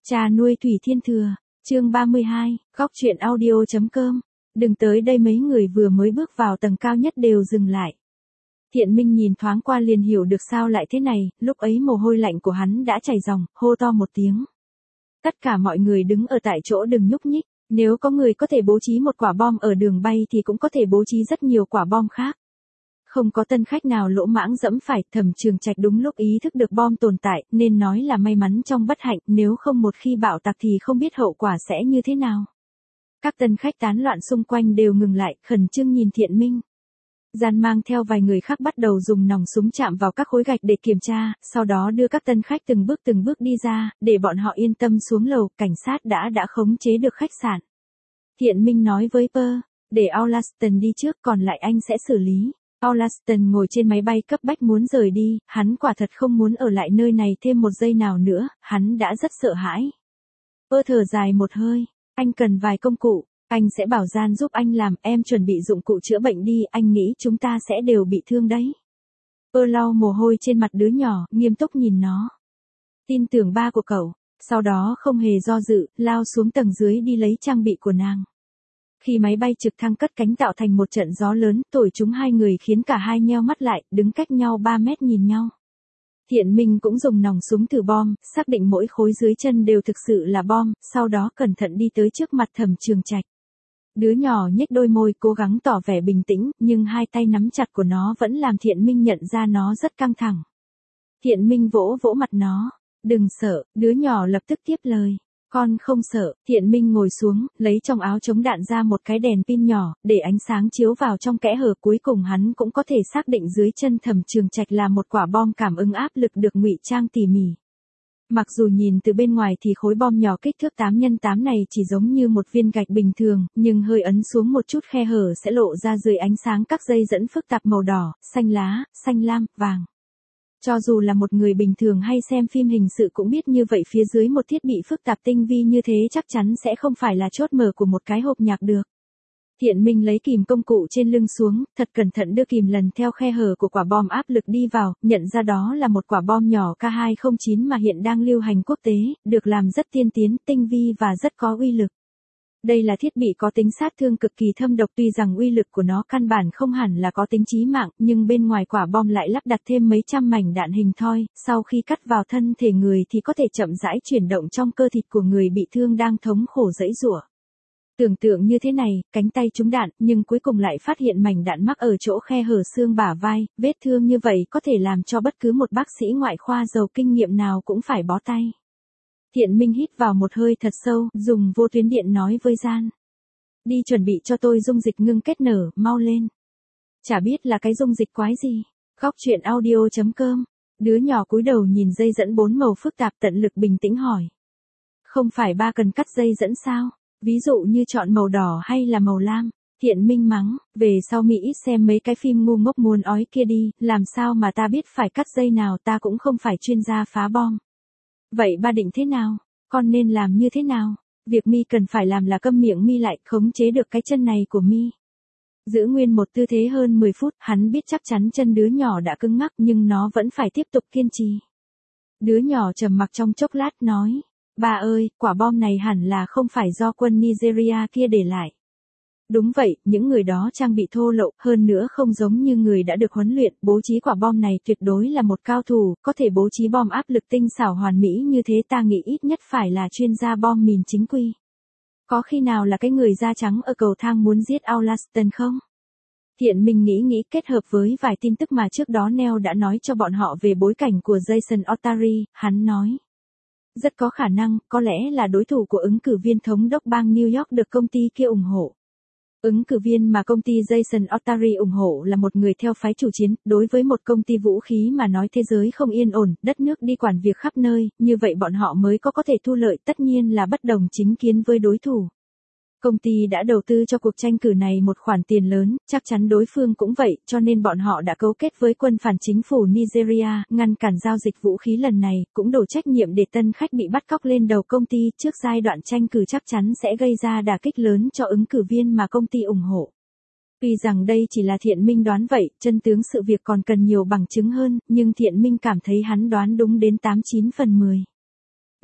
Cha nuôi Thủy Thiên Thừa, chương 32, góc truyện audio.com. Đừng tới đây, mấy người vừa mới bước vào tầng cao nhất đều dừng lại. Thiện Minh nhìn thoáng qua liền hiểu được sao lại thế này, lúc ấy mồ hôi lạnh của hắn đã chảy ròng, hô to một tiếng. Tất cả mọi người đứng ở tại chỗ đừng nhúc nhích, nếu có người có thể bố trí một quả bom ở đường bay thì cũng có thể bố trí rất nhiều quả bom khác. Không có tân khách nào lỗ mãng dẫm phải. Thẩm Trường Trạch đúng lúc ý thức được bom tồn tại, nên nói là may mắn trong bất hạnh, nếu không một khi bạo tạc thì không biết hậu quả sẽ như thế nào. Các tân khách tán loạn xung quanh đều ngừng lại, khẩn trương nhìn Thiện Minh. Gian mang theo vài người khác bắt đầu dùng nòng súng chạm vào các khối gạch để kiểm tra, sau đó đưa các tân khách từng bước đi ra, để bọn họ yên tâm xuống lầu. Cảnh sát đã khống chế được khách sạn. Thiện Minh nói với Pơ, để Aulaston đi trước, còn lại anh sẽ xử lý. Aulaston ngồi trên máy bay cấp bách muốn rời đi, hắn quả thật không muốn ở lại nơi này thêm một giây nào nữa, hắn đã rất sợ hãi. Pơ thở dài một hơi, anh cần vài công cụ, anh sẽ bảo Gian giúp anh làm, em chuẩn bị dụng cụ chữa bệnh đi, anh nghĩ chúng ta sẽ đều bị thương đấy. Pơ lau mồ hôi trên mặt đứa nhỏ, nghiêm túc nhìn nó. Tin tưởng ba của cậu, sau đó không hề do dự, lao xuống tầng dưới đi lấy trang bị của nàng. Khi máy bay trực thăng cất cánh tạo thành một trận gió lớn, thổi trúng hai người khiến cả hai nheo mắt lại, đứng cách nhau 3 mét nhìn nhau. Thiện Minh cũng dùng nòng súng thử bom, xác định mỗi khối dưới chân đều thực sự là bom, sau đó cẩn thận đi tới trước mặt Thẩm Trường Trạch. Đứa nhỏ nhếch đôi môi cố gắng tỏ vẻ bình tĩnh, nhưng hai tay nắm chặt của nó vẫn làm Thiện Minh nhận ra nó rất căng thẳng. Thiện Minh vỗ vỗ mặt nó, đừng sợ, đứa nhỏ lập tức tiếp lời. Con không sợ. Thiện Minh ngồi xuống, lấy trong áo chống đạn ra một cái đèn pin nhỏ, để ánh sáng chiếu vào trong kẽ hở. Cuối cùng hắn cũng có thể xác định dưới chân Thẩm Trường Trạch là một quả bom cảm ứng áp lực được ngụy trang tỉ mỉ. Mặc dù nhìn từ bên ngoài thì khối bom nhỏ kích thước 8x8 này chỉ giống như một viên gạch bình thường, nhưng hơi ấn xuống một chút khe hở sẽ lộ ra dưới ánh sáng các dây dẫn phức tạp màu đỏ, xanh lá, xanh lam, vàng. Cho dù là một người bình thường hay xem phim hình sự cũng biết như vậy, phía dưới một thiết bị phức tạp tinh vi như thế chắc chắn sẽ không phải là chốt mở của một cái hộp nhạc được. Thiện Minh lấy kìm công cụ trên lưng xuống, thật cẩn thận đưa kìm lần theo khe hở của quả bom áp lực đi vào, nhận ra đó là một quả bom nhỏ K209 mà hiện đang lưu hành quốc tế, được làm rất tiên tiến, tinh vi và rất có uy lực. Đây là thiết bị có tính sát thương cực kỳ thâm độc, tuy rằng uy lực của nó căn bản không hẳn là có tính chí mạng, nhưng bên ngoài quả bom lại lắp đặt thêm mấy trăm mảnh đạn hình thoi, sau khi cắt vào thân thể người thì có thể chậm rãi chuyển động trong cơ thịt của người bị thương đang thống khổ giãy giụa. Tưởng tượng như thế này, cánh tay trúng đạn, nhưng cuối cùng lại phát hiện mảnh đạn mắc ở chỗ khe hở xương bả vai, vết thương như vậy có thể làm cho bất cứ một bác sĩ ngoại khoa giàu kinh nghiệm nào cũng phải bó tay. Thiện Minh hít vào một hơi thật sâu, dùng vô tuyến điện nói với Gian. Đi chuẩn bị cho tôi dung dịch ngưng kết nở, mau lên. Chả biết là cái dung dịch quái gì. Góc truyện audio.com. Đứa nhỏ cúi đầu nhìn dây dẫn 4 màu phức tạp, tận lực bình tĩnh hỏi. Không phải ba cần cắt dây dẫn sao? Ví dụ như chọn màu đỏ hay là màu lam? Thiện Minh mắng, về sau Mỹ ít xem mấy cái phim ngu ngốc muốn ói kia đi, làm sao mà ta biết phải cắt dây nào, ta cũng không phải chuyên gia phá bom. Vậy ba định thế nào? Con nên làm như thế nào? Việc Mi cần phải làm là câm miệng Mi lại, khống chế được cái chân này của Mi. Giữ nguyên một tư thế hơn 10 phút, hắn biết chắc chắn chân đứa nhỏ đã cứng ngắc nhưng nó vẫn phải tiếp tục kiên trì. Đứa nhỏ trầm mặc trong chốc lát nói, ba ơi, quả bom này hẳn là không phải do quân Nigeria kia để lại. Đúng vậy, những người đó trang bị thô lậu, hơn nữa không giống như người đã được huấn luyện, bố trí quả bom này tuyệt đối là một cao thủ, có thể bố trí bom áp lực tinh xảo hoàn mỹ như thế, ta nghĩ ít nhất phải là chuyên gia bom mìn chính quy. Có khi nào là cái người da trắng ở cầu thang muốn giết Aulaston không? Thiện Minh nghĩ kết hợp với vài tin tức mà trước đó Neil đã nói cho bọn họ về bối cảnh của Jason Otari, hắn nói. Rất có khả năng, có lẽ là đối thủ của ứng cử viên thống đốc bang New York được công ty kia ủng hộ. Ứng cử viên mà công ty Jason Otari ủng hộ là một người theo phái chủ chiến, đối với một công ty vũ khí mà nói thế giới không yên ổn, đất nước đi quản việc khắp nơi, như vậy bọn họ mới có thể thu lợi, tất nhiên là bất đồng chính kiến với đối thủ. Công ty đã đầu tư cho cuộc tranh cử này một khoản tiền lớn, chắc chắn đối phương cũng vậy, cho nên bọn họ đã cấu kết với quân phản chính phủ Nigeria, ngăn cản giao dịch vũ khí lần này, cũng đổ trách nhiệm để tân khách bị bắt cóc lên đầu công ty. Trước giai đoạn tranh cử chắc chắn sẽ gây ra đả kích lớn cho ứng cử viên mà công ty ủng hộ. Tuy rằng đây chỉ là Thiện Minh đoán vậy, chân tướng sự việc còn cần nhiều bằng chứng hơn, nhưng Thiện Minh cảm thấy hắn đoán đúng đến 89/10.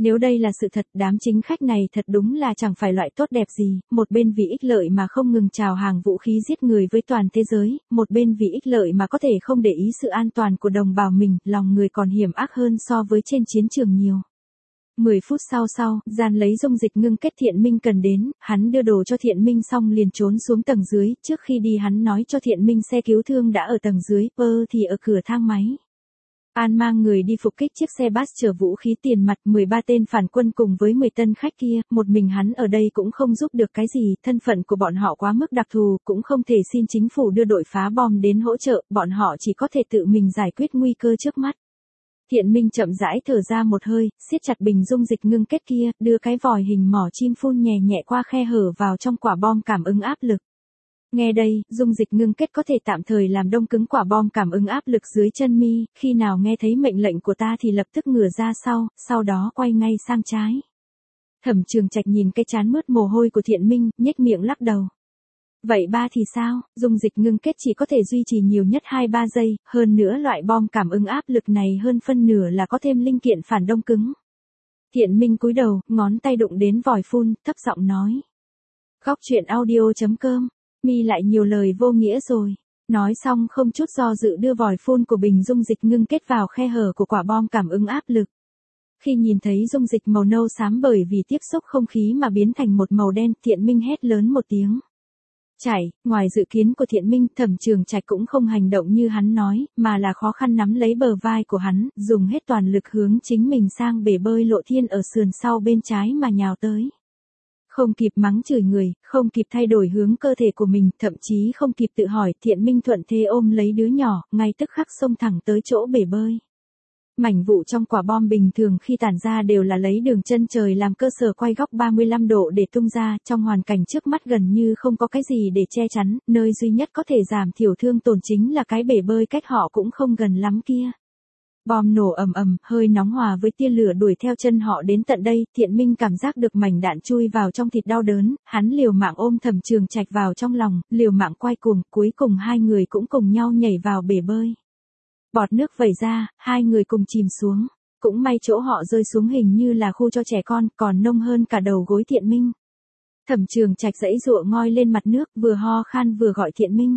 Nếu đây là sự thật, đám chính khách này thật đúng là chẳng phải loại tốt đẹp gì, một bên vì ích lợi mà không ngừng chào hàng vũ khí giết người với toàn thế giới, một bên vì ích lợi mà có thể không để ý sự an toàn của đồng bào mình, lòng người còn hiểm ác hơn so với trên chiến trường nhiều. 10 phút sau, Gian lấy dung dịch ngưng kết Thiện Minh cần đến, hắn đưa đồ cho Thiện Minh xong liền trốn xuống tầng dưới, trước khi đi hắn nói cho Thiện Minh xe cứu thương đã ở tầng dưới, Pơ thì ở cửa thang máy. An mang người đi phục kích chiếc xe bus chở vũ khí tiền mặt 13 tên phản quân cùng với 10 tân khách kia, một mình hắn ở đây cũng không giúp được cái gì, thân phận của bọn họ quá mức đặc thù, cũng không thể xin chính phủ đưa đội phá bom đến hỗ trợ, bọn họ chỉ có thể tự mình giải quyết nguy cơ trước mắt. Thiện Minh chậm rãi thở ra một hơi, siết chặt bình dung dịch ngưng kết kia, đưa cái vòi hình mỏ chim phun nhẹ nhẹ qua khe hở vào trong quả bom cảm ứng áp lực. Nghe đây, dung dịch ngưng kết có thể tạm thời làm đông cứng quả bom cảm ứng áp lực dưới chân mi, khi nào nghe thấy mệnh lệnh của ta thì lập tức ngửa ra sau đó quay ngay sang trái. Thẩm Trường Trạch nhìn cái trán mướt mồ hôi của Thiện Minh, nhếch miệng lắc đầu. Vậy ba thì sao, dung dịch ngưng kết chỉ có thể duy trì nhiều nhất 2-3 giây, hơn nữa loại bom cảm ứng áp lực này hơn phân nửa là có thêm linh kiện phản đông cứng. Thiện Minh cúi đầu, ngón tay đụng đến vòi phun, thấp giọng nói. Góc truyện audio.com, mi lại nhiều lời vô nghĩa rồi. Nói xong không chút do dự đưa vòi phun của bình dung dịch ngưng kết vào khe hở của quả bom cảm ứng áp lực. Khi nhìn thấy dung dịch màu nâu xám bởi vì tiếp xúc không khí mà biến thành một màu đen, Thiện Minh hét lớn một tiếng. Chảy, ngoài dự kiến của Thiện Minh, Thẩm Trường Trạch cũng không hành động như hắn nói, mà là khó khăn nắm lấy bờ vai của hắn, dùng hết toàn lực hướng chính mình sang bể bơi lộ thiên ở sườn sau bên trái mà nhào tới. Không kịp mắng chửi người, không kịp thay đổi hướng cơ thể của mình, thậm chí không kịp tự hỏi, Thiện Minh thuận thế ôm lấy đứa nhỏ, ngay tức khắc xông thẳng tới chỗ bể bơi. Mảnh vụ trong quả bom bình thường khi tản ra đều là lấy đường chân trời làm cơ sở quay góc 35 độ để tung ra, trong hoàn cảnh trước mắt gần như không có cái gì để che chắn, nơi duy nhất có thể giảm thiểu thương tổn chính là cái bể bơi cách họ cũng không gần lắm kia. Bom nổ ầm ầm, hơi nóng hòa với tia lửa đuổi theo chân họ đến tận đây, Thiện Minh cảm giác được mảnh đạn chui vào trong thịt đau đớn, hắn liều mạng ôm Thẩm Trường Trạch vào trong lòng, liều mạng quay cuồng, cuối cùng hai người cũng cùng nhau nhảy vào bể bơi. Bọt nước vẩy ra, hai người cùng chìm xuống, cũng may chỗ họ rơi xuống hình như là khu cho trẻ con, còn nông hơn cả đầu gối Thiện Minh. Thẩm Trường Trạch giãy giụa ngoi lên mặt nước, vừa ho khan vừa gọi Thiện Minh.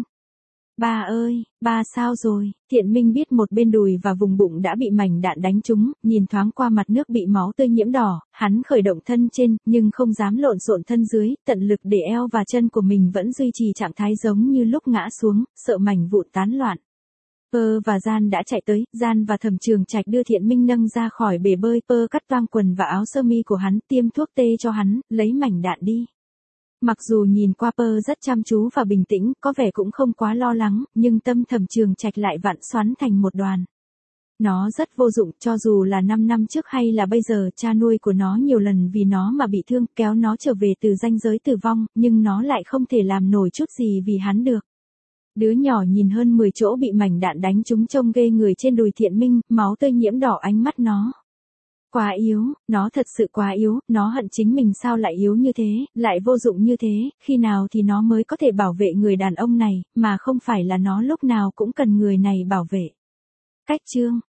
Ba ơi, ba sao rồi? Thiện Minh biết một bên đùi và vùng bụng đã bị mảnh đạn đánh trúng, nhìn thoáng qua mặt nước bị máu tươi nhiễm đỏ, hắn khởi động thân trên, nhưng không dám lộn xộn thân dưới, tận lực để eo và chân của mình vẫn duy trì trạng thái giống như lúc ngã xuống, sợ mảnh vụn tán loạn. Pơ và Gian đã chạy tới, Gian và Thẩm Trường Trạch đưa Thiện Minh nâng ra khỏi bể bơi, Pơ cắt toang quần và áo sơ mi của hắn, tiêm thuốc tê cho hắn, lấy mảnh đạn đi. Mặc dù nhìn qua Pơ rất chăm chú và bình tĩnh, có vẻ cũng không quá lo lắng, nhưng tâm Thẩm Trường Trạch lại vặn xoắn thành một đoàn. Nó rất vô dụng, cho dù là 5 năm trước hay là bây giờ, cha nuôi của nó nhiều lần vì nó mà bị thương, kéo nó trở về từ ranh giới tử vong, nhưng nó lại không thể làm nổi chút gì vì hắn được. Đứa nhỏ nhìn hơn 10 chỗ bị mảnh đạn đánh trúng trông ghê người trên đùi Thiện Minh, máu tươi nhiễm đỏ ánh mắt nó. Quá yếu, nó thật sự quá yếu, nó hận chính mình sao lại yếu như thế, lại vô dụng như thế, khi nào thì nó mới có thể bảo vệ người đàn ông này, mà không phải là nó lúc nào cũng cần người này bảo vệ. Cách chương